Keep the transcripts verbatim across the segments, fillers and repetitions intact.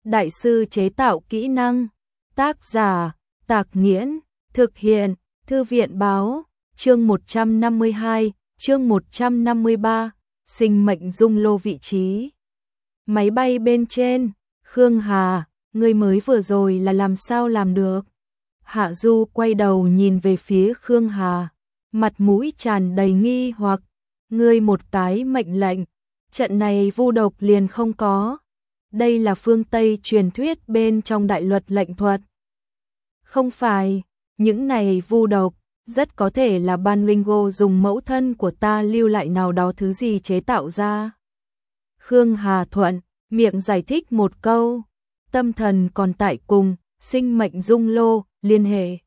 đại sư chế tạo kỹ năng. Tác giả, Tạc Nghiễn, thực hiện, Thư viện báo, chương một trăm năm mươi hai, chương một trăm năm mươi ba, sinh mệnh dung lô vị trí. Máy bay bên trên, Khương Hà, ngươi mới vừa rồi là làm sao làm được? Hạ Du quay đầu nhìn về phía Khương Hà, mặt mũi tràn đầy nghi hoặc, ngươi một cái mệnh lệnh, trận này vu độc liền không có. Đây là phương Tây truyền thuyết bên trong đại luật lệnh thuật. Không phải, những này vu độc, rất có thể là Ban Ringo dùng mẫu thân của ta lưu lại nào đó thứ gì chế tạo ra. Khương Hà thuận, miệng giải thích một câu, tâm thần còn tại cùng, sinh mệnh dung lô, liên hệ.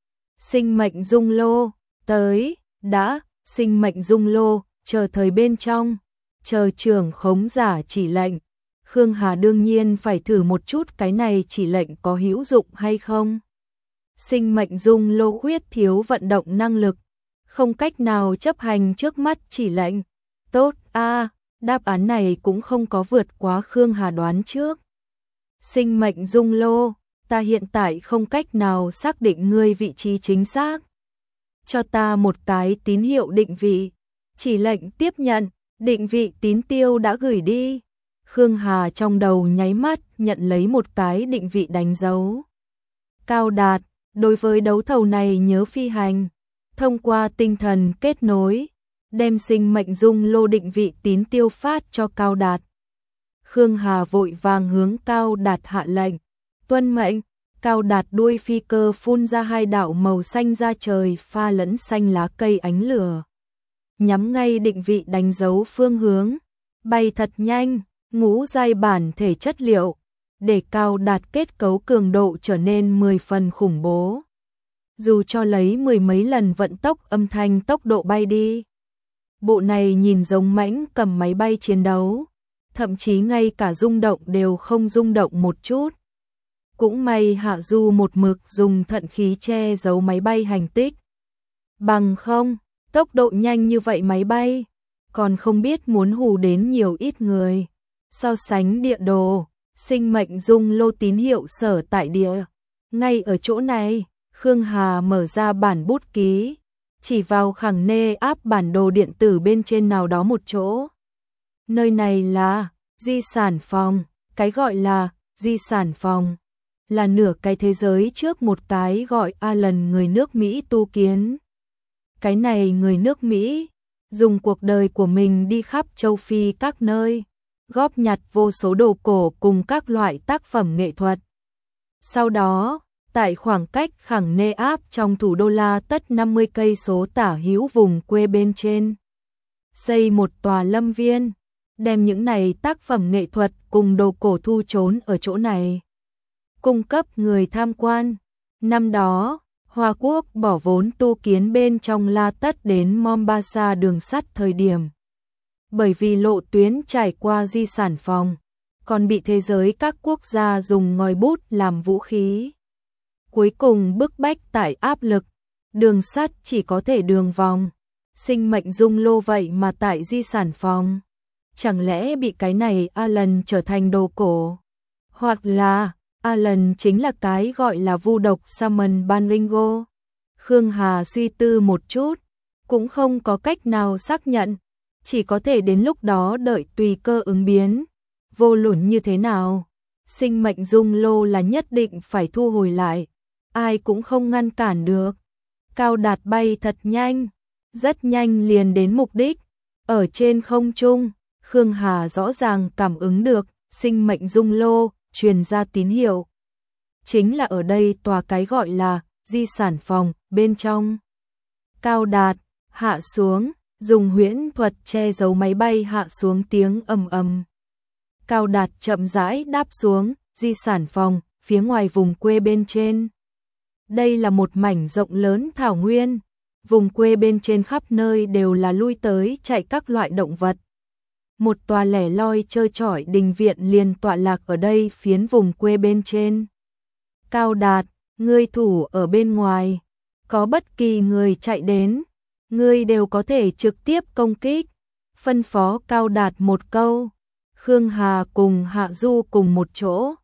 Sinh mệnh dung lô, tới, đã, sinh mệnh dung lô, chờ thời bên trong, chờ trưởng khống giả chỉ lệnh. Khương Hà đương nhiên phải thử một chút cái này chỉ lệnh có hữu dụng hay không. Sinh mệnh dung lô khuyết thiếu vận động năng lực, không cách nào chấp hành trước mắt chỉ lệnh. Tốt a, đáp án này cũng không có vượt quá Khương Hà đoán trước. Sinh mệnh dung lô, ta hiện tại không cách nào xác định ngươi vị trí chính xác. Cho ta một cái tín hiệu định vị. Chỉ lệnh tiếp nhận, định vị tín tiêu đã gửi đi. Khương Hà trong đầu nháy mắt nhận lấy một cái định vị đánh dấu. Cao Đạt, đối với đấu thầu này nhớ phi hành, thông qua tinh thần kết nối, đem sinh mệnh dung lô định vị tín tiêu phát cho Cao Đạt. Khương Hà vội vàng hướng Cao Đạt hạ lệnh, tuân mệnh. Cao Đạt đuôi phi cơ phun ra hai đạo màu xanh ra trời pha lẫn xanh lá cây ánh lửa, nhắm ngay định vị đánh dấu phương hướng, bay thật nhanh, ngũ giai bản thể chất liệu, để Cao Đạt kết cấu cường độ trở nên mười phần khủng bố. Dù cho lấy mười mấy lần vận tốc âm thanh tốc độ bay đi, bộ này nhìn giống mãnh cầm máy bay chiến đấu, thậm chí ngay cả rung động đều không rung động một chút. Cũng may Hạ Du một mực dùng thận khí che giấu máy bay hành tích. Bằng không, tốc độ nhanh như vậy máy bay, còn không biết muốn hù đến nhiều ít người. So sánh địa đồ, sinh mệnh dung lô tín hiệu sở tại địa. Ngay ở chỗ này, Khương Hà mở ra bản bút ký, chỉ vào khẳng nê áp bản đồ điện tử bên trên nào đó một chỗ. Nơi này là di sản phòng, cái gọi là di sản phòng là nửa cái thế giới trước một cái gọi Alan người nước Mỹ tu kiến. Cái này người nước Mỹ dùng cuộc đời của mình đi khắp châu Phi các nơi, góp nhặt vô số đồ cổ cùng các loại tác phẩm nghệ thuật. Sau đó, tại khoảng cách khẳng nê áp trong thủ đô La Tất năm mươi cây số tả hữu vùng quê bên trên, xây một tòa lâm viên, đem những này tác phẩm nghệ thuật cùng đồ cổ thu trốn ở chỗ này, cung cấp người tham quan. Năm đó, Hoa Quốc bỏ vốn tu kiến bên trong La Tất đến Mombasa đường sắt thời điểm. Bởi vì lộ tuyến trải qua di sản phòng, còn bị thế giới các quốc gia dùng ngòi bút làm vũ khí. Cuối cùng bức bách tại áp lực, đường sắt chỉ có thể đường vòng. Sinh mệnh dung lô vậy mà tại di sản phòng. Chẳng lẽ bị cái này Alan trở thành đồ cổ? Hoặc là Alan chính là cái gọi là vu độc Salmon Ban Ringo? Khương Hà suy tư một chút, cũng không có cách nào xác nhận, chỉ có thể đến lúc đó đợi tùy cơ ứng biến. Vô luận như thế nào, sinh mệnh dung lô là nhất định phải thu hồi lại, ai cũng không ngăn cản được. Cao Đạt bay thật nhanh, rất nhanh liền đến mục đích. Ở trên không trung, Khương Hà rõ ràng cảm ứng được sinh mệnh dung lô truyền ra tín hiệu. Chính là ở đây tòa cái gọi là di sản phòng bên trong. Cao Đạt hạ xuống, dùng huyễn thuật che giấu máy bay hạ xuống tiếng ầm ầm. Cao Đạt chậm rãi đáp xuống di sản phòng phía ngoài vùng quê bên trên. Đây là một mảnh rộng lớn thảo nguyên, vùng quê bên trên khắp nơi đều là lui tới chạy các loại động vật. Một tòa lẻ loi trơ trọi đình viện liền tọa lạc ở đây phiến vùng quê bên trên. Cao Đạt, ngươi thủ ở bên ngoài, có bất kỳ người chạy đến, ngươi đều có thể trực tiếp công kích. Phân phó Cao Đạt một câu, Khương Hà cùng Hạ Du cùng một chỗ,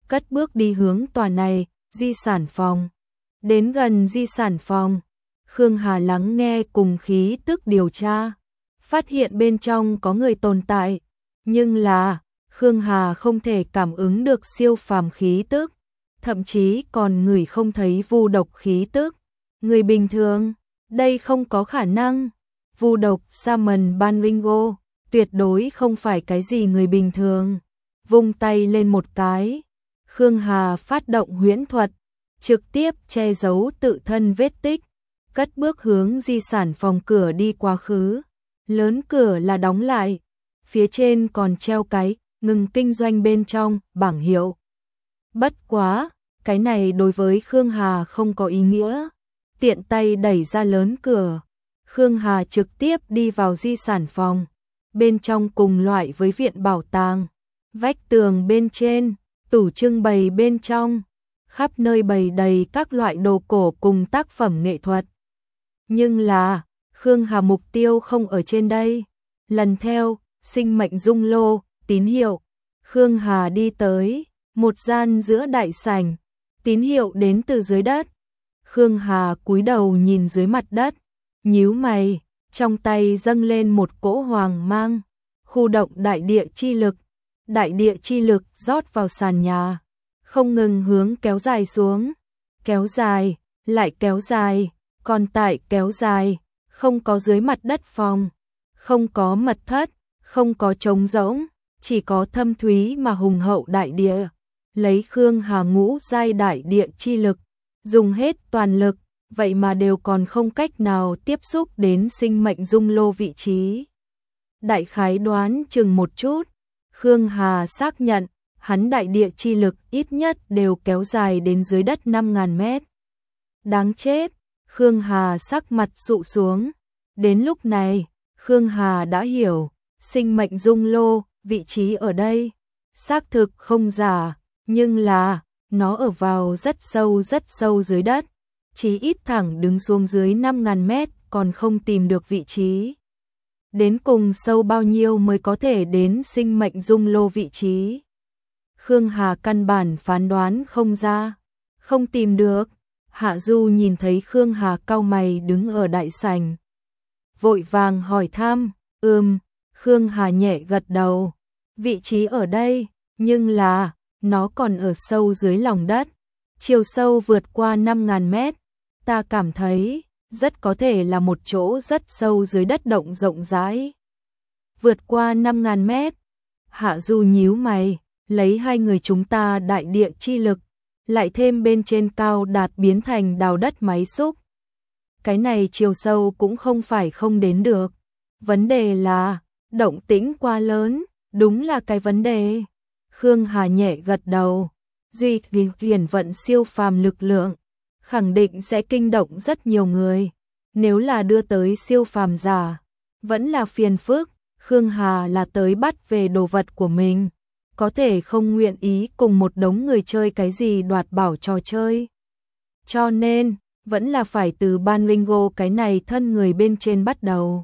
cất bước đi hướng tòa này, di sản phòng. Đến gần di sản phòng, Khương Hà lắng nghe cùng khí tức điều tra, phát hiện bên trong có người tồn tại, nhưng là Khương Hà không thể cảm ứng được siêu phàm khí tức, thậm chí còn ngửi không thấy vu độc khí tức. Người bình thường, đây không có khả năng. Vu độc Saman Banringo tuyệt đối không phải cái gì người bình thường. Vung tay lên một cái, Khương Hà phát động huyễn thuật, trực tiếp che giấu tự thân vết tích, cất bước hướng di sản phòng cửa đi quá khứ. Lớn cửa là đóng lại, phía trên còn treo cái ngừng kinh doanh bên trong bảng hiệu. Bất quá, cái này đối với Khương Hà không có ý nghĩa. Tiện tay đẩy ra lớn cửa, Khương Hà trực tiếp đi vào di sản phòng. Bên trong cùng loại với viện bảo tàng, vách tường bên trên, tủ trưng bày bên trong, khắp nơi bày đầy các loại đồ cổ cùng tác phẩm nghệ thuật. Nhưng là, Khương Hà mục tiêu không ở trên đây. Lần theo, sinh mệnh dung lô, tín hiệu, Khương Hà đi tới một gian giữa đại sảnh, tín hiệu đến từ dưới đất. Khương Hà cúi đầu nhìn dưới mặt đất, nhíu mày, trong tay dâng lên một cỗ hoàng mang, khu động đại địa chi lực. Đại địa chi lực rót vào sàn nhà, không ngừng hướng kéo dài xuống, kéo dài, lại kéo dài, còn tại kéo dài, không có dưới mặt đất phòng, không có mật thất, không có trống rỗng, chỉ có thâm thúy mà hùng hậu đại địa. Lấy Khương Hà ngũ giai đại địa chi lực, dùng hết toàn lực, vậy mà đều còn không cách nào tiếp xúc đến sinh mệnh dung lô vị trí. Đại khái đoán chừng một chút, Khương Hà xác nhận, hắn đại địa chi lực ít nhất đều kéo dài đến dưới đất năm nghìn mét. Đáng chết, Khương Hà sắc mặt dụ xuống. Đến lúc này, Khương Hà đã hiểu, sinh mệnh dung lô, vị trí ở đây, xác thực không giả, nhưng là, nó ở vào rất sâu rất sâu dưới đất, chí ít thẳng đứng xuống dưới năm nghìn mét còn không tìm được vị trí. Đến cùng sâu bao nhiêu mới có thể đến sinh mệnh dung lô vị trí? Khương Hà căn bản phán đoán không ra, không tìm được. Hạ Du nhìn thấy Khương Hà cau mày đứng ở đại sảnh, vội vàng hỏi thăm. Ừm, Khương Hà nhẹ gật đầu. Vị trí ở đây, nhưng là nó còn ở sâu dưới lòng đất, chiều sâu vượt qua năm nghìn mét. Ta cảm thấy rất có thể là một chỗ rất sâu dưới đất động rộng rãi. Vượt qua năm nghìn mét. Hạ Du nhíu mày, lấy hai người chúng ta đại địa chi lực, lại thêm bên trên cao đạt biến thành đào đất máy xúc. Cái này chiều sâu cũng không phải không đến được. Vấn đề là, động tĩnh quá lớn, đúng là cái vấn đề. Khương Hà nhẹ gật đầu. Duy Viễn vận siêu phàm lực lượng, khẳng định sẽ kinh động rất nhiều người. Nếu là đưa tới siêu phàm giả, vẫn là phiền phức. Khương Hà là tới bắt về đồ vật của mình, có thể không nguyện ý cùng một đống người chơi cái gì đoạt bảo trò chơi. Cho nên, vẫn là phải từ Banringo cái này thân người bên trên bắt đầu.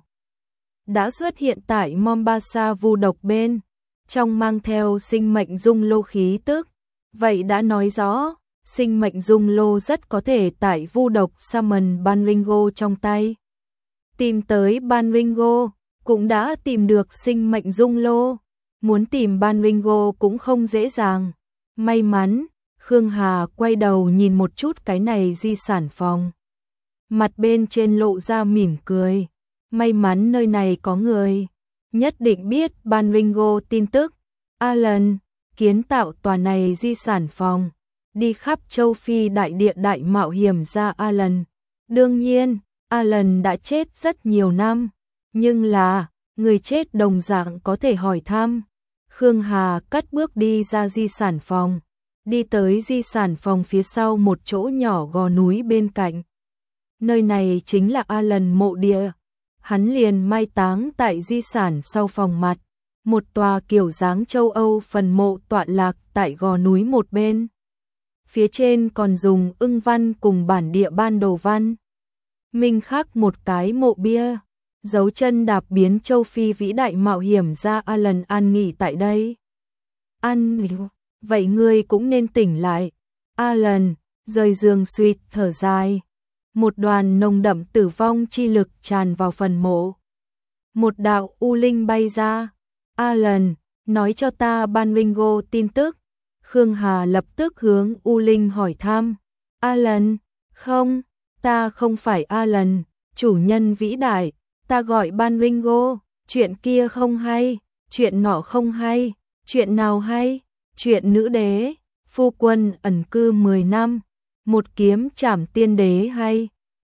Đã xuất hiện tại Mombasa vu độc bên, trong mang theo sinh mệnh dung lô khí tức. Vậy đã nói rõ, sinh mệnh dung lô rất có thể tại vu độc Saman Banringo trong tay. Tìm tới Banringo, cũng đã tìm được sinh mệnh dung lô. Muốn tìm Banringo cũng không dễ dàng. May mắn, Khương Hà quay đầu nhìn một chút cái này di sản phòng. Mặt bên trên lộ ra mỉm cười. May mắn nơi này có người, nhất định biết Banringo tin tức. Alan, kiến tạo tòa này di sản phòng, đi khắp châu Phi đại địa đại mạo hiểm ra Alan. Đương nhiên, Alan đã chết rất nhiều năm, nhưng là, người chết đồng dạng có thể hỏi thăm. Khương Hà cất bước đi ra di sản phòng, đi tới di sản phòng phía sau một chỗ nhỏ gò núi bên cạnh. Nơi này chính là Alan mộ địa. Hắn liền mai táng tại di sản sau phòng mặt, một tòa kiểu dáng châu Âu phần mộ tọa lạc tại gò núi một bên. Phía trên còn dùng ưng văn cùng bản địa ban đồ văn. Minh khắc một cái mộ bia, dấu chân đạp biến châu Phi vĩ đại mạo hiểm ra Alan an nghỉ tại đây. An nghỉ, vậy ngươi cũng nên tỉnh lại. Alan, rời giường suýt thở dài. Một đoàn nồng đậm tử vong chi lực tràn vào phần mộ. Một đạo u linh bay ra. Alan, nói cho ta ban Ringo tin tức. Khương Hà lập tức hướng u linh hỏi thăm. Alan, không, ta không phải Alan, chủ nhân vĩ đại, ta gọi ban Ringo, chuyện kia không hay, chuyện nọ không hay, chuyện nào hay, chuyện nữ đế, phu quân ẩn cư mười năm, một kiếm trảm tiên đế hay.